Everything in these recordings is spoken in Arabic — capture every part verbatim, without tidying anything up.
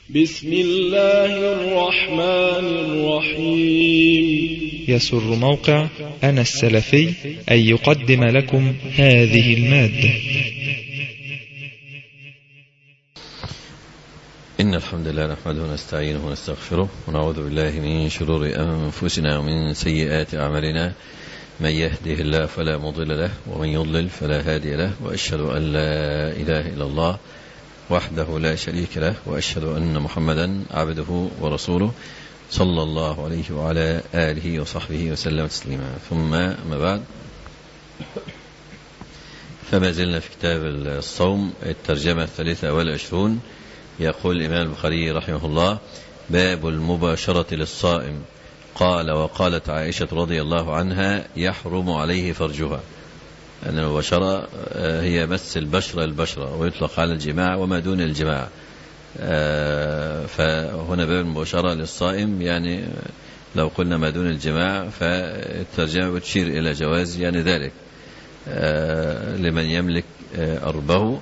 بسم الله الرحمن الرحيم. يسر موقع أنا السلفي أن يقدم لكم هذه المادة. إن الحمد لله نحمده ونستعينه ونستغفره ونعوذ بالله من شرور أنفسنا ومن سيئات أعمالنا، من يهده الله فلا مضل له ومن يضلل فلا هادي له، وأشهد أن لا إله إلا الله وحده لا شريك له، وأشهد أن محمدا عبده ورسوله صلى الله عليه وعلى آله وصحبه وسلم تسليما. ثم ما بعد، فما زلنا في كتاب الصوم الترجمة الثالثة والعشرون. يقول الإمام البخاري رحمه الله: باب المباشرة للصائم. قال: وقالت عائشة رضي الله عنها: يحرم عليه فرجها. أن المباشرة هي مس البشرة البشرة، ويطلق على الجماع وما دون الجماع. فهنا باب المباشرة للصائم، يعني لو قلنا ما دون الجماع فالترجمة بتشير إلى جواز يعني ذلك لمن يملك أربه.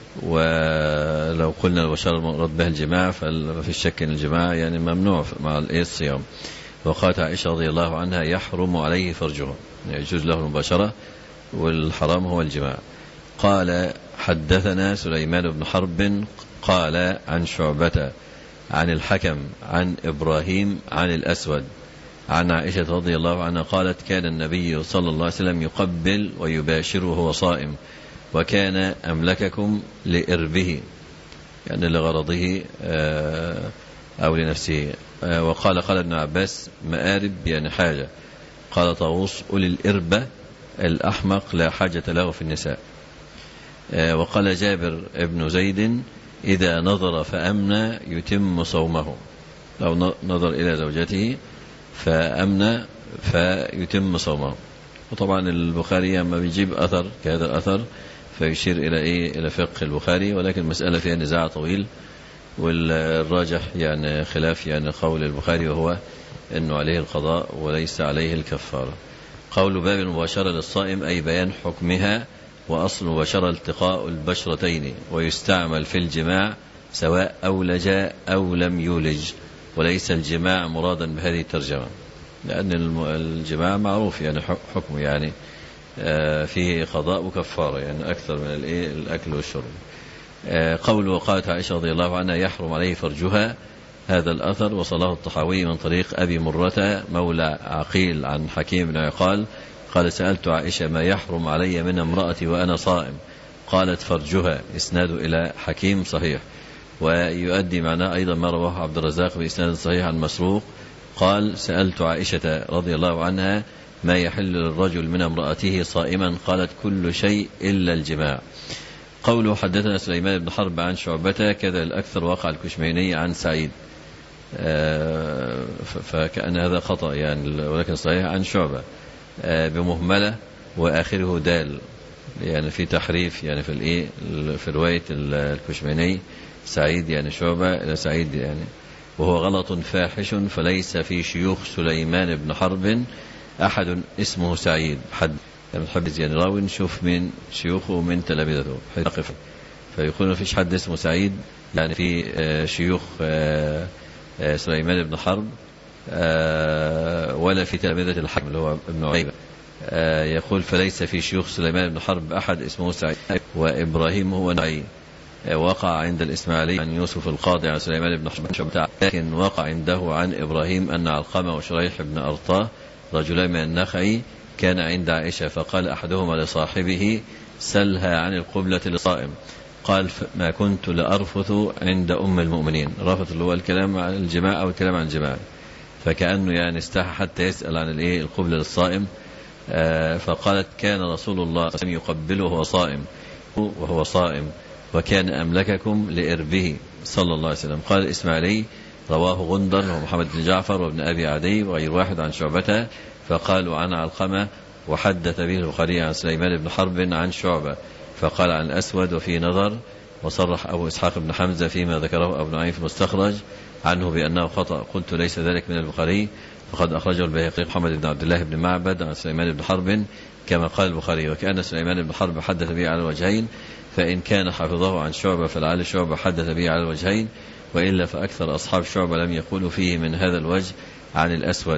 ولو قلنا البشرة المراد بها الجماع فما في شك أن الجماع يعني ممنوع مع الصيام. وقالت عائشة رضي الله عنها: يحرم عليه فرجها، يعني يجوز له المباشرة والحرام هو الجماع. قال: حدثنا سليمان بن حرب قال عن شعبة عن الحكم عن إبراهيم عن الأسود عن عائشة رضي الله عنها قالت: كان النبي صلى الله عليه وسلم يقبل ويباشره وهو صائم، وكان أملككم لإربه، يعني لغرضه أو لنفسه. وقال قال ابن عباس: مآرب يعني حاجة. قال طاووس: أولي الإربة الأحمق لا حاجة له في النساء. وقال جابر ابن زيد: إذا نظر فأمنى يتم صومه، لو نظر إلى زوجته فأمنى فيتم صومه. وطبعا البخاري لما بيجيب أثر كهذا الأثر فيشير إلى إيه؟ إلى فقه البخاري، ولكن المسألة فيها نزاع طويل، والراجح يعني خلاف يعني قول البخاري، وهو أنه عليه القضاء وليس عليه الكفارة. قول باب المباشرة للصائم أي بيان حكمها. وأصل المباشرة التقاء البشرتين، ويستعمل في الجماع سواء أولج أو لم يولج، وليس الجماع مرادا بهذه الترجمة، لأن الجماع معروف يعني حكمه يعني فيه قضاء وكفارة، يعني أكثر من الأكل والشرب. قول وقالت عائشة رضي الله عنها: يحرم عليه فرجها، هذا الأثر وصله الطحاوي من طريق أبي مرة مولى عقيل عن حكيم بن عقال قال: سألت عائشة: ما يحرم علي من امرأتي وأنا صائم؟ قالت: فرجها. إسناد إلى حكيم صحيح. ويؤدي معناه أيضا ما رواه عبد الرزاق بإسناد صحيح عن مسروق قال: سألت عائشة رضي الله عنها: ما يحل للرجل من امرأته صائما؟ قالت: كل شيء إلا الجماع. قوله حدثنا سليمان بن حرب عن شعبة، كذا الأكثر وقع الكشميني عن سعيد، فكأن هذا خطأ يعني، ولكن صحيح عن شعبة بمهملة وآخره دال، يعني في تحريف يعني في الإيه في رواية الكشميني سعيد يعني شعبة إلى سعيد يعني، وهو غلط فاحش. فليس في شيوخ سليمان بن حرب أحد اسمه سعيد. حد الحبز يعني راوي نشوف من شيوخه ومن تلامذته فيقول ما فيش حد اسمه سعيد، يعني في شيوخ سليمان بن حرب ولا في تلامذة الحكم اللي هو ابن عيبة. يقول: فليس في شيوخ سليمان بن حرب أحد اسمه سعيد، وإبراهيم هو نعي. وقع عند الإسماعيلي عن يوسف القاضي عن سليمان بن حرب، لكن وقع عنده عن إبراهيم أن علقمة وشريح بن أرطاه رجلان من النخعي كان عند عائشة، فقال أحدهما لصاحبه: سلها عن القبلة للصائم. قال: ما كنت لأرفث عند أم المؤمنين. رفث اللي هو الكلام عن الجماع أو الكلام عن الجماع، فكأنه يعني استحى حتى يسأل عن الإيه القبلة للصائم. آه فقالت: كان رسول الله يقبله وهو صائم وهو صائم وكان أملككم لإربه صلى الله عليه وسلم. قال الإسماعيلي: رواه غندر ومحمد بن جعفر وابن أبي عدي وغير واحد عن شعبة، فقالوا عن علقمة. وحدث به البخاري عن سليمان بن حرب عن شعبة، فقال عن الأسود وفي نظر. وصرح أبو إسحاق بن حمزة فيما ذكره أبو نعيم في المستخرج عنه بأنه خطأ. قلت: ليس ذلك من البخاري، فقد أخرجه البيهقي محمد بن عبد الله بن معبد عن سليمان بن حرب كما قال البخاري. وكأن سليمان بن حرب حدث به على الوجهين، فإن كان حفظه عن شعبة فلعل شعبة حدث به على الوجهين، وإلا فأكثر أصحاب شعبة لم يقولوا فيه من هذا الوجه عن الأسود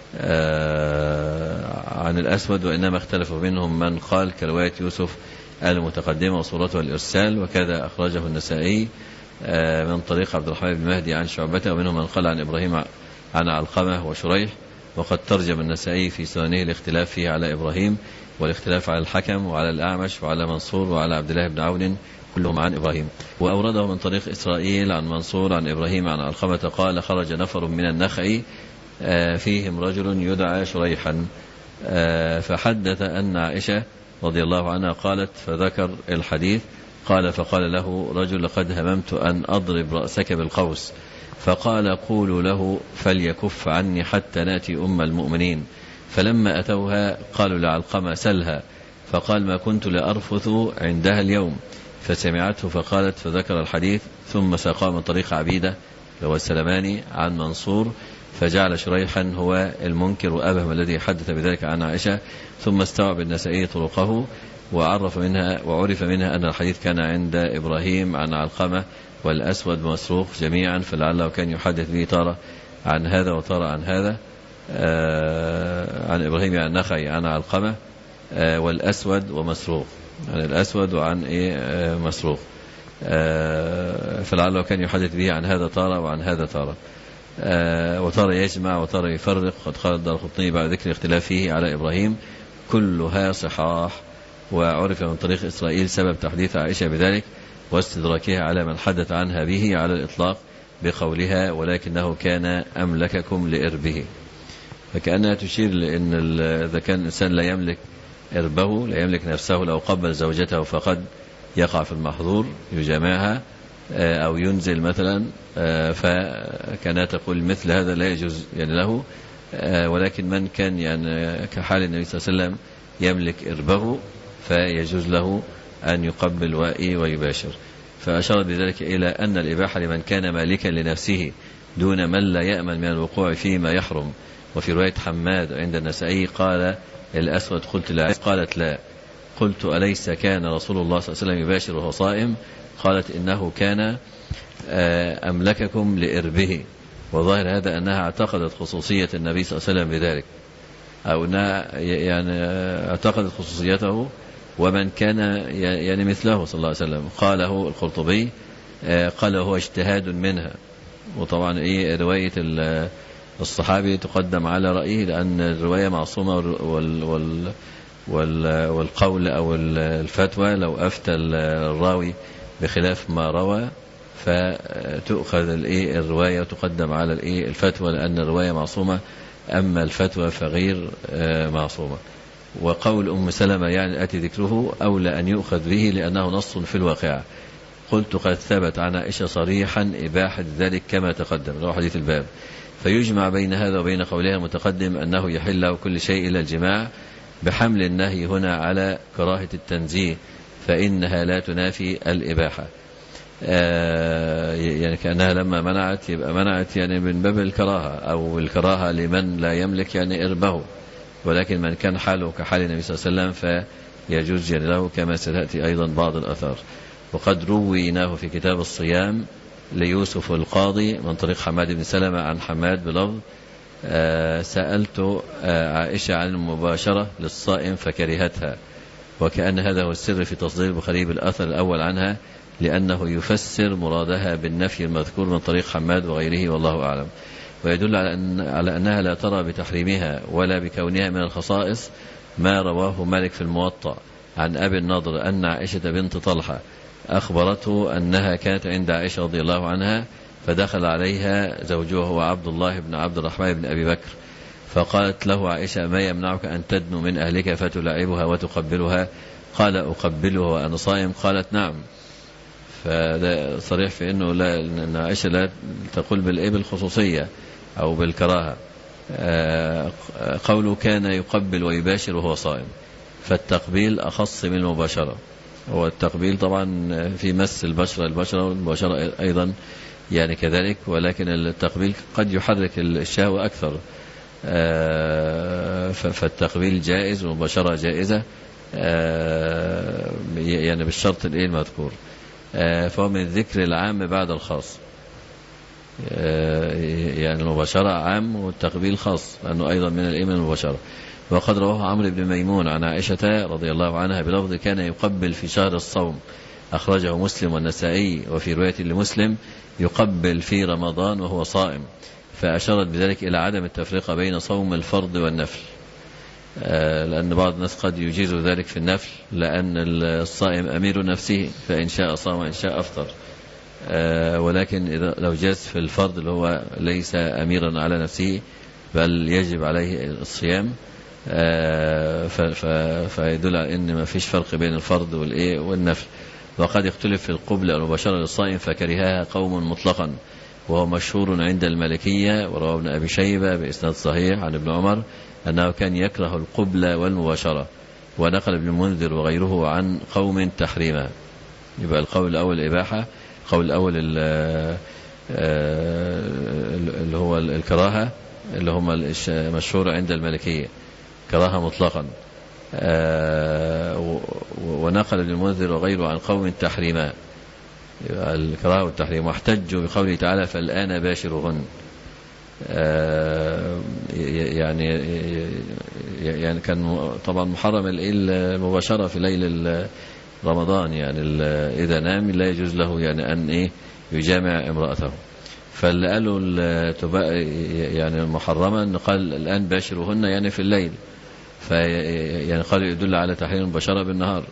آه عن الأسود وإنما اختلفوا منهم من قال كرواية يوسف المتقدمة وصورته الإرسال، وكذا أخرجه النسائي آه من طريق عبد الرحمن بن مهدي عن شعبة، ومنهم من قال عن إبراهيم عن علقمة وشريح. وقد ترجم النسائي في سننه الاختلاف فيه على إبراهيم، والاختلاف على الحكم وعلى الأعمش وعلى منصور وعلى عبد الله بن عون كلهم عن إبراهيم. وأورده من طريق إسرائيل عن منصور عن إبراهيم عن علقمة قال خرج نفر من النخع فيهم رجل يدعى شريحا، فحدث أن عائشة رضي الله عنها قالت فذكر الحديث. قال فقال له رجل لقد هممت أن أضرب رأسك بالقوس، فقال قولوا له فليكف عني حتى نأتي أم المؤمنين. فلما أتوها قالوا لعلقمة سلها، فقال ما كنت لأرفث عندها اليوم، فسمعته فقالت فذكر الحديث. ثم ساقا من طريق عبيدة هو السلماني عن منصور، فجعل شريحا هو المنكر وأبهم الذي حدث بذلك عن عائشة. ثم استوعب النسائي طرقه وعرف منها وعرف منها أن الحديث كان عند إبراهيم عن علقمة والأسود مسروق جميعا، فلعله كان يحدث به تارة عن هذا وتارة عن هذا آه عن إبراهيم عن نخعي عن علقمة آه والأسود ومسروق، عن الأسود وعن إيه آه مسروق آه فلعله كان يحدث به عن هذا تارة وعن هذا تارة آه وتارة يجمع وتارة يفرق. قد قال الدارقطني بعد ذكر اختلاف فيه على إبراهيم كلها صحاح. وعرف من طريق إسرائيل سبب تحديث عائشة بذلك واستدراكها على من حدث عنها به على الإطلاق بقولها ولكنه كان أملككم لإربه، فكأنها تشير لأن إذا كان الإنسان لا يملك إربه لا يملك نفسه لو قبل زوجته فقد يقع في المحظور يجامعها أو ينزل مثلا، فكانت تقول مثل هذا لا يجوز يعني له. ولكن من كان يعني كحال النبي صلى الله عليه وسلم يملك إربه فيجوز له أن يقبل ويباشر. فأشار بذلك إلى أن الإباحة لمن كان مالكا لنفسه دون من لا يأمن من الوقوع فيما يحرم. وفي رواية حماد عند النسائي قال الأسود قلت لا، قالت لا، قلت أليس كان رسول الله صلى الله عليه وسلم يباشر وهو صائم؟ قالت إنه كان أملككم لإربه. وظاهر هذا أنها اعتقدت خصوصية النبي صلى الله عليه وسلم بذلك، أو أنها يعني اعتقدت خصوصيته ومن كان يعني مثله صلى الله عليه وسلم. قاله القرطبي قال هو اجتهاد منها. وطبعا إيه رواية الصحابي تقدم على رأيه لأن الرواية معصومة، وال وال وال والقول أو الفتوى لو أفتى الراوي بخلاف ما روى فتؤخذ الرواية وتقدم على الفتوى لأن الرواية معصومة، أما الفتوى فغير معصومة. وقول أم سلمة يعني أتي ذكره أولى أن يؤخذ به لأنه نص في الواقع. قلت قد ثبت عن عائشة صريحا إباحة ذلك كما تقدم، رواه حديث الباب. فيجمع بين هذا وبين قولها المتقدم أنه يحل له كل شيء إلا الجماع، بحمل النهي هنا على كراهة التنزيه فإنها لا تنافي الإباحة. آه يعني كأنها لما منعت يبقى منعت يعني من باب الكراهة أو الكراهة لمن لا يملك يعني إربه، ولكن من كان حاله كحال النبي صلى الله عليه وسلم فيجوز يعني له كما ستأتي أيضا بعض الأثار. وقد رويناه في كتاب الصيام ليوسف القاضي من طريق حماد بن سلمة عن حماد بلفظ آه سألت آه عائشة عن المباشرة للصائم فكرهتها، وكأن هذا هو السر في تصدير البخاري بالأثر الأول عنها لأنه يفسر مرادها بالنفي المذكور من طريق حماد وغيره والله أعلم. ويدل على, أن على أنها لا ترى بتحريمها ولا بكونها من الخصائص ما رواه مالك في الموطأ عن أبي النضر أن عائشة بنت طلحة أخبرته أنها كانت عند عائشة رضي الله عنها فدخل عليها زوجها هو عبد الله بن عبد الرحمن بن أبي بكر، فقالت له عائشة ما يمنعك أن تدنو من أهلك فتلاعبها وتقبلها؟ قال أقبلها وأنا صائم. قالت نعم. فده صريح في أنه لا أن عائشة لا تقول بالإيه بالخصوصية أو بالكراهة. قوله كان يقبل ويباشر وهو صائم، فالتقبيل أخص من المباشرة. هو التقبيل طبعا في مس البشرة البشرة والمباشرة أيضا يعني كذلك، ولكن التقبيل قد يحرك الشهوة أكثر، فالتقبيل جائز والمباشرة جائزة يعني بالشرط الإيه المذكور. فهو من الذكر العام بعد الخاص. يعني المباشرة عام والتقبيل خاص لأنه أيضا من الإيمان المباشرة. وقد رواه عمرو بن ميمون عن عائشة رضي الله عنها بلفظ كان يقبل في شهر الصوم، أخرجه مسلم والنسائي. وفي رواية لمسلم يقبل في رمضان وهو صائم، فأشارت بذلك إلى عدم التفرقة بين صوم الفرض والنفل، لأن بعض الناس قد يجيز ذلك في النفل لأن الصائم أمير نفسه فإن شاء صام وإن شاء أفطر، ولكن إذا لو جاز في الفرض اللي هو ليس أميرا على نفسه بل يجب عليه الصيام، فيدل على أن ما فيش فرق بين الفرض والنفل. وقد يختلف في القبلة المباشرة للصائم فكرهها قوم مطلقا، وهو مشهور عند المالكية. ورواه ابن أبي شيبة بإسناد صحيح عن ابن عمر أنه كان يكره القبلة والمباشرة، ونقل ابن المنذر وغيره عن قوم تحريما. يبقى القول الأول الإباحة، القول الأول اللي هو الكراهة اللي هم مشهور عند المالكية كراهة مطلقا، ونقل ابن المنذر وغيره عن قوم تحريما الكراهة والتحريم. واحتجوا بقوله تعالى فالآن باشرهن، يعني يعني كان طبعا محرم المباشرة في ليل رمضان، يعني إذا نام لا يجوز له يعني أن إيه يجامع امرأته. فاللي قالوا يعني محرما قال الآن باشرهن يعني في الليل، يعني قالوا يدل على تحريم المباشرة بالنهار.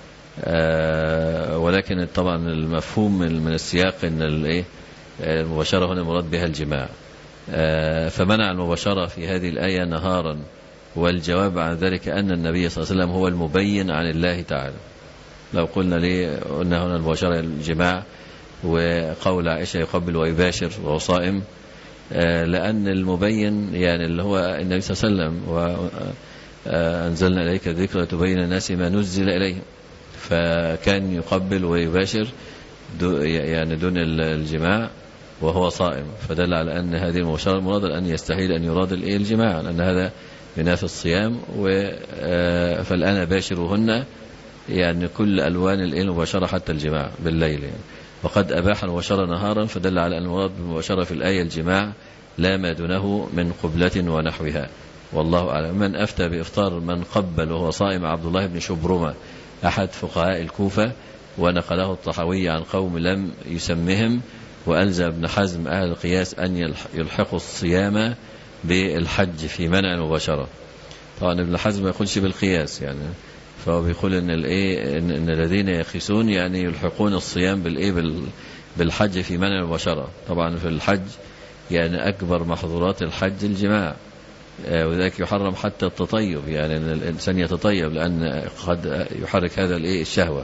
ولكن طبعا المفهوم من السياق ان الايه المباشرة هنا مراد بها الجماع، فمنع المباشرة في هذه الآية نهارا. والجواب عن ذلك أن النبي صلى الله عليه وسلم هو المبين عن الله تعالى. لو قلنا ليه قلنا هنا المباشرة الجماع، وقول عائشة يقبل ويباشر وهو صائم، لأن المبين يعني اللي هو النبي صلى الله عليه وسلم، وأنزلنا إليك الذكر تبين الناس ما نزل إليهم، فكان يقبل ويباشر دو يعني دون الجماع وهو صائم، فدل على أن هذه المباشرة المراد أن يستحيل أن يراد الجماع، لأن هذا ينافي الصيام. فالآن باشرهن يعني كل ألوان المباشرة حتى الجماع بالليل يعني. وقد أباح المباشرة نهارا، فدل على أن المراد بالمباشرة في الآية الجماع لا ما دونه من قبلة ونحوها، والله أعلم. من أفتى بإفطار من قبل وهو صائم عبد الله بن شبرمة أحد فقهاء الكوفة، ونقله الطحاوي عن قوم لم يسمهم. وألزم ابن حزم أهل القياس أن يلحقوا الصيام بالحج في منع المباشرة. طبعا ابن حزم ما يقولش بالقياس يعني، فهو بيقول ان الايه ان الذين يقيسون يعني يلحقون الصيام بالايه بالحج في منع المباشرة. طبعا في الحج يعني أكبر محظورات الحج الجماع، وذلك يحرم حتى التطيب، يعني أن الإنسان يتطيب لأن قد يحرك هذا الإيه الشهوة.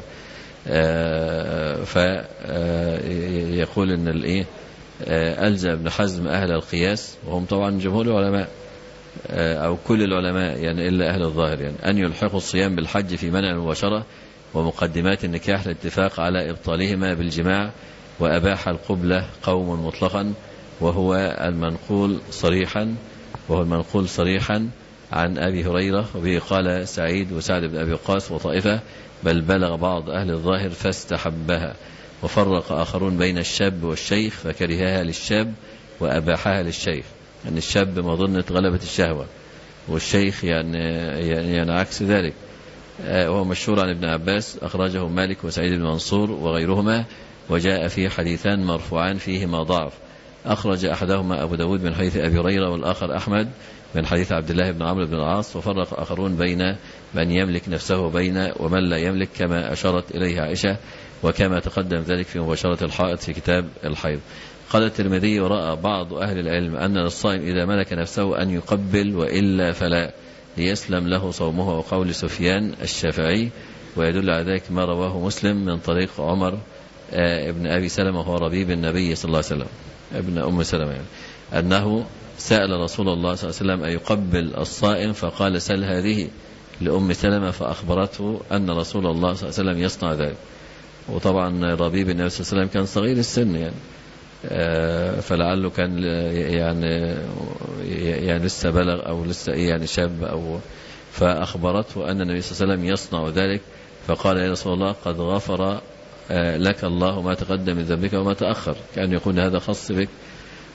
فيقول أن الإيه ألزم ابن حزم أهل القياس، وهم طبعا جمهور العلماء أو كل العلماء يعني إلا أهل الظاهر، يعني أن يلحقوا الصيام بالحج في منع المباشرة ومقدمات النكاح الاتفاق على إبطالهما بالجماع. وأباح القبلة قوم مطلقا، وهو المنقول صريحا وهو المنقول صريحا عن أبي هريرة، وبه قال سعيد وسعد بن أبي وقاص وطائفة، بل بلغ بعض أهل الظاهر فاستحبها. وفرق آخرون بين الشاب والشيخ فكرهها للشاب وأباحها للشيخ، يعني الشاب مظنة غلبة الشهوة، والشيخ يعني, يعني, يعني عكس ذلك. وهو مشهور عن ابن عباس، أخرجه مالك وسعيد بن منصور وغيرهما، وجاء فيه حديثان مرفوعان فيهما ضعف. أخرج أحدهما أبو داود من حديث أبي هريرة، والآخر أحمد من حديث عبد الله بن عمرو بن العاص. وفرق آخرون بين من يملك نفسه وبين ومن لا يملك، كما أشارت إليه عائشة، وكما تقدم ذلك في مباشرة الحائض في كتاب الحيض. قال الترمذي: ورأى بعض أهل العلم أن للصائم إذا ملك نفسه أن يقبل، وإلا فلا، ليسلم له صومه، وقول سفيان الشافعي. ويدل على ذلك ما رواه مسلم من طريق عمر ابن أبي سلمة وهو ربيب النبي صلى الله عليه وسلم ابن أم سلمة، يعني أنه سأل رسول الله صلى الله عليه وسلم أن يقبل الصائم، فقال: سل هذه لأم سلمة، فأخبرته أن رسول الله صلى الله عليه وسلم يصنع ذلك. وطبعا ربيب النبي صلى الله عليه وسلم كان صغير السن يعني، فلعله كان يعني يعني لسه بلغ أو لسه إيه يعني شاب، أو فأخبرته أن النبي صلى الله عليه وسلم يصنع ذلك، فقال: يا رسول الله قد غفر لك الله ما تقدم من ذنبك وما تأخر، كان يقول هذا خاص بك.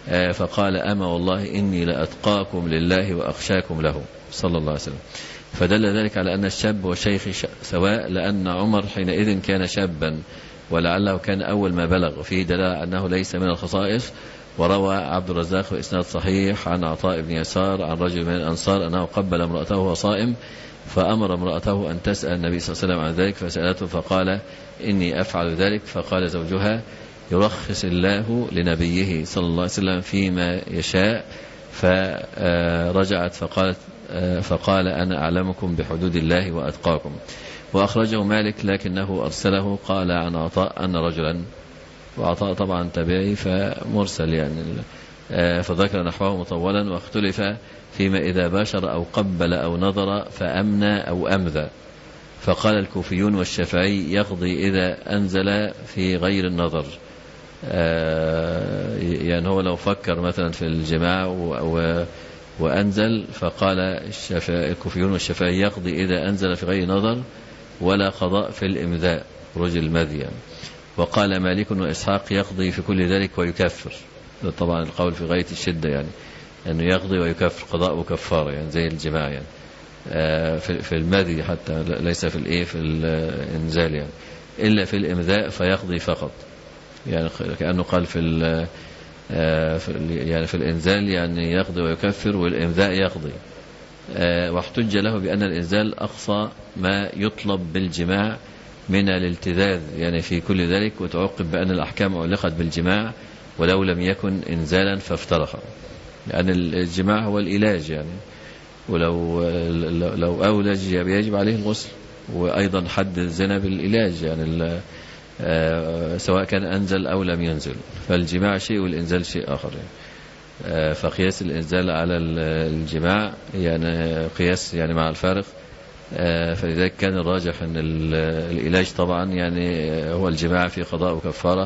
فقال أما والله إني لأتقاكم لله وأخشاكم له صلى الله عليه وسلم. فدل ذلك على أن الشاب والشيخ سواء، لأن عمر حينئذ كان شابا ولعله كان أول ما بلغ، فيه دلالة أنه ليس من الخصائص. وروى عبد الرزاق بإسناد صحيح عن عطاء بن يسار عن رجل من الأنصار أنه قبل امرأته وهو صائم، فأمر امرأته أن تسأل النبي صلى الله عليه وسلم عن ذلك، فسألته فقال إني أفعل ذلك. فقال زوجها يرخص الله لنبيه صلى الله عليه وسلم فيما يشاء. فرجعت فقالت فقال أنا أعلمكم بحدود الله وأتقاكم. وأخرجه مالك لكنه أرسله، قال عن عطاء أن رجلا، وعطاء طبعا تبعي فمرسل يعني، فذكر نحوه مطولا. واختلف فيما إذا باشر أو قبل أو نظر فأمنى أو أمذى. فقال الكوفيون والشافعي يقضي إذا أنزل في غير النظر، يعني هو لو فكر مثلا في الجماع وأنزل، فقال الكوفيون والشافعي يقضي إذا أنزل في غير نظر ولا قضاء في الإمذاء خروج المذي. وقال مالك وإسحاق يقضي في كل ذلك ويكفر. طبعا القول في غاية الشدة يعني أنه يقضي ويكفر قضاء وكفارة يعني زي الجماع يعني في المذي حتى، ليس في الإيه في الإنزال يعني، إلا في الإمذاء فيقضي فقط، يعني كأنه قال في يعني في الإنزال يعني يقضي ويكفر، والإمذاء يقضي. واحتج له بأن الإنزال أقصى ما يطلب بالجماع من الالتذاذ يعني في كل ذلك، وتعقب بأن الأحكام علقت بالجماع ولو لم يكن إنزالا فافترق، لأن يعني الجماع هو العلاج يعني، ولو لو أولج يجب عليه الغسل. وأيضا حد الزنا بالعلاج يعني سواء كان أنزل أو لم ينزل، فالجماع شيء والإنزال شيء آخر يعني. فقياس الإنزال على الجماع يعني قياس يعني مع الفارق. فلذلك كان الراجح أن العلاج طبعا يعني هو الجماع في قضاء وكفارة،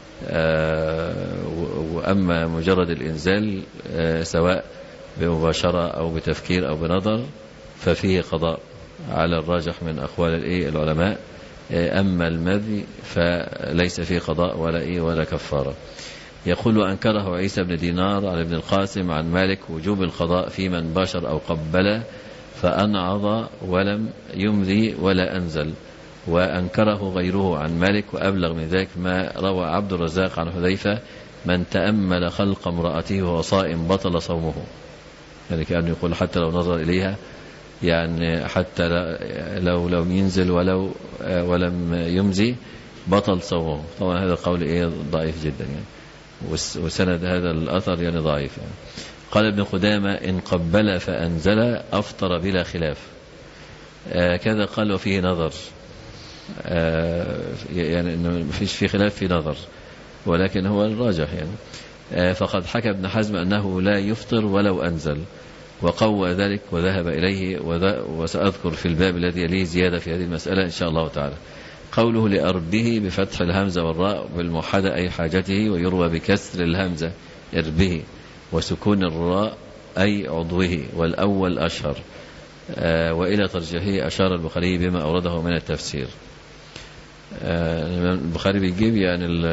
وأما مجرد الإنزال سواء بمباشرة أو بتفكير أو بنظر ففيه قضاء على الراجح من أقوال العلماء. أما المذي فليس فيه قضاء ولا إيه ولا كفارة. يقول وأنكره عيسى بن دينار عن ابن القاسم عن مالك وجوب القضاء في من باشر أو قبل فأنعض ولم يمذي ولا أنزل، وأنكره غيره عن مالك. وأبلغ من ذلك ما روى عبد الرزاق عن حذيفة من تأمل خلق امرأته وهو صائم بطل صومه، يعني كأنه يقول حتى لو نظر إليها يعني حتى لو لم ينزل ولو ولم يمزي بطل صومه. طبعا هذا القول إيه ضعيف جدا يعني، وسند هذا الأثر يعني ضعيف يعني. قال ابن قدامة إن قبل فأنزل أفطر بلا خلاف. آه كذا قال وفيه نظر، آه يعني إنه ما فيش في خلاف في نظر، ولكن هو الراجح يعني. آه فقد حكى ابن حزم أنه لا يفطر ولو أنزل، وقوى ذلك وذهب إليه، وسأذكر في الباب الذي يليه زيادة في هذه المسألة إن شاء الله تعالى. قوله لأربه بفتح الهمزة والراء بالموحدة أي حاجته، ويروى بكسر الهمزة إربه وسكون الراء أي عضوه، والأول أشهر. آه وإلى ترجيحه أشار البخاري بما أورده من التفسير. آه البخاري بيجيب يعني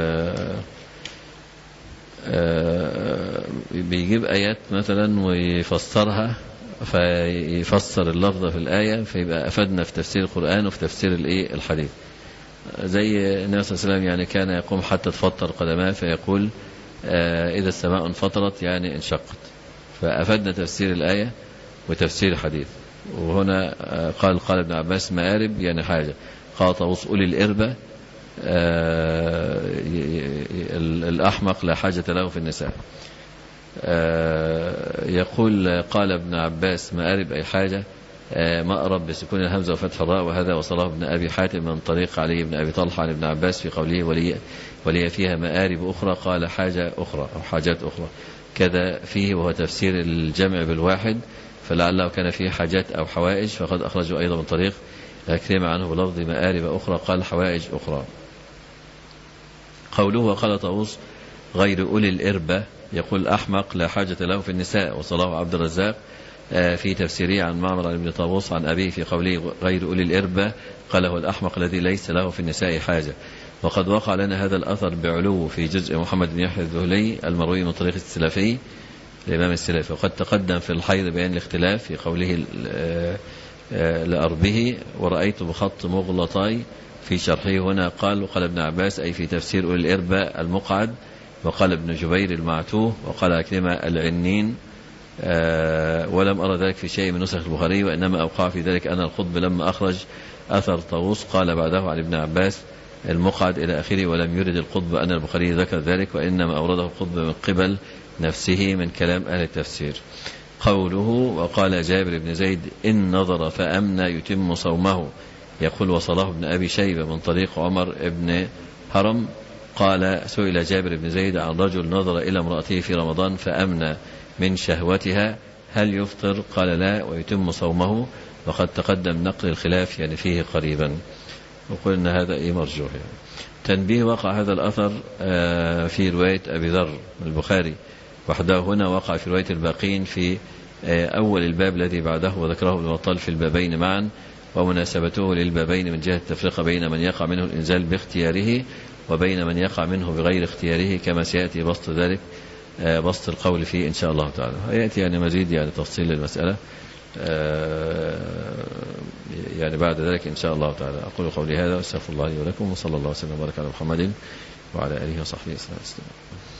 آه بيجيب آيات مثلا ويفسرها، فيفسر اللفظ في الآية فيبقى أفدنا في تفسير القرآن وفي تفسير الإيه الحديث. زي النبي صلى الله عليه وسلم يعني كان يقوم حتى تفطر قدماه فيقول آه إذا السماء انفطرت يعني انشقت، فأفدنا تفسير الآية وتفسير الحديث. وهنا آه قال قال ابن عباس مآرب يعني حاجة، قال طاووس أولي الإربة آه الأحمق لا حاجة له في النساء. آه يقول قال ابن عباس مآرب أي حاجة، آه مأرب بسكون الهمزة وفتح الراء، وهذا وصله ابن أبي حاتم من طريق علي بن أبي طلحة عن ابن عباس في قوله ولي, ولي فيها مآرب أخرى، قال حاجة أخرى أو حاجات أخرى كذا فيه، وهو تفسير الجمع بالواحد، فلعله كان فيه حاجات أو حوائج، فقد أخرجوا أيضا من طريق أكرم عنه بلفظ مآرب أخرى قال حوائج أخرى. قوله وقال طاووس غير أولي الإربة، يقول أحمق لا حاجة له في النساء، وصله عبد الرزاق في تفسيره عن معمر عن ابن طاووس عن أبيه في قوله غير أولي الإربة قال هو الأحمق الذي ليس له في النساء حاجة. وقد وقع لنا هذا الأثر بعلو في جزء محمد بن يحيى الذهلي المروي من طريق السلفي الإمام السلفي. وقد تقدم في الحيض بيان الاختلاف في قوله لأربه ورأيت بخط مغلطاي في شرحه هنا قال وقال ابن عباس أي في تفسير أولي الإربة المقعد، وقال ابن جبير المعتوه، وقال أكرمة العنين. أه ولم أرى ذلك في شيء من نسخ البخاري، وإنما أوقع في ذلك أن الخطب لما أخرج أثر طاووس قال بعده عن ابن عباس المقعد إلى آخره، ولم يرد الخطب أن البخاري ذكر ذلك، وإنما أورده الخطب من قبل نفسه من كلام أهل التفسير. قوله وقال جابر بن زيد إن نظر فأمنى يتم صومه، يقول وصله ابن أبي شيبة من طريق عمر بن هرم قال سئل جابر بن زيد عن رجل نظر إلى امرأته في رمضان فأمنى من شهوتها هل يفطر؟ قال لا ويتم صومه. وقد تقدم نقل الخلاف يعني فيه قريبا، وقلنا هذا إيه مرجوح يعني. تنبيه وقع هذا الأثر في رواية أبي ذر البخاري وحده، هنا وقع في رواية الباقين في أول الباب الذي بعده، وذكره ابن بطال في البابين معا، ومناسبته للبابين من جهة التفرقة بين من يقع منه الإنزال باختياره وبين من يقع منه بغير اختياره، كما سيأتي بسط ذلك بسط القول فيه إن شاء الله تعالى. يأتي يعني مزيد يعني تفصيل للمسألة يعني بعد ذلك إن شاء الله تعالى. أقول قولي هذا واستغفر الله لي ولكم، وصلى الله وسلم وبارك على محمد وعلى آله وصحبه وسلم.